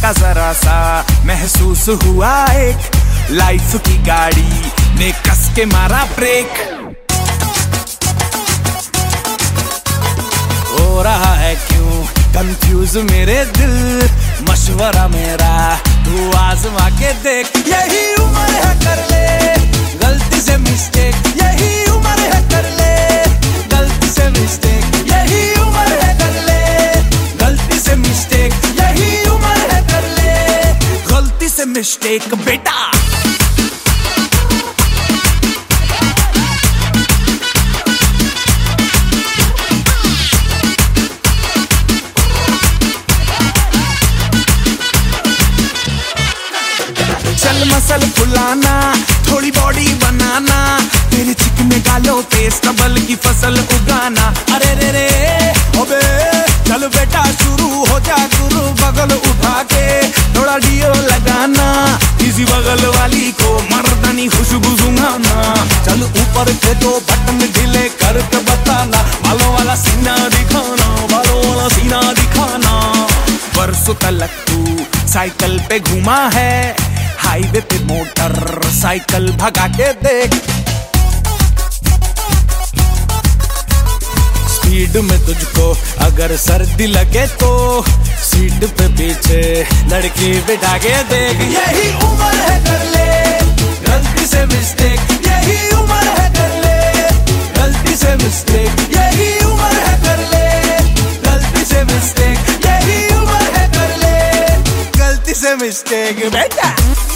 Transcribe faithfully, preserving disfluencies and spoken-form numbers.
झटका जरा सा महसूस हुआ एक, लाइफ की गाड़ी ने कस के मारा ब्रेक। हो रहा है क्यों कंफ्यूज मेरे दिल, मशवरा मेरा तू आजमा के देख। यही उम्र है कर ले गलती से मिस्टेक, यही उम्र है कर ले गलती से मिस्टेक, यही उम्र है कर ले गलती से मिस्टेक, यही उम्र है कर ले गलती से मिस्टेक बेटा। चल मसल फुलाना, थोड़ी बॉडी बनाना, तेरे चिकने गालों पे स्टबल की फसल उगाना। अरे रे रे ओबे चल बेटा शुरू हो जा गुरु, बगल उठा के थोड़ा डियो लगाना, किसी बगल वाली को मर्दानी खुशबू सुंघाना। चल ऊपर के दो बटन ढीले करके बताना, बालों वाला सीना दिखाना, बालों वाला सीना दिखाना। बरसों तक तू साइकिल पे घुमा है, हाईवे पे मोटर साइकिल भगा के देख। स्पीड में तुझको अगर सर्दी लगे तो सीट पे पीछे लड़की बिठा के देख। यही उम्र है कर ले गलती से मिस्टेक, यही उम्र है कर ले गलती से मिस्टेक, यही उम्र है कर ले गलती से मिस्टेक, यही उम्र है कर ले गलती से मिस्टेक बेटा।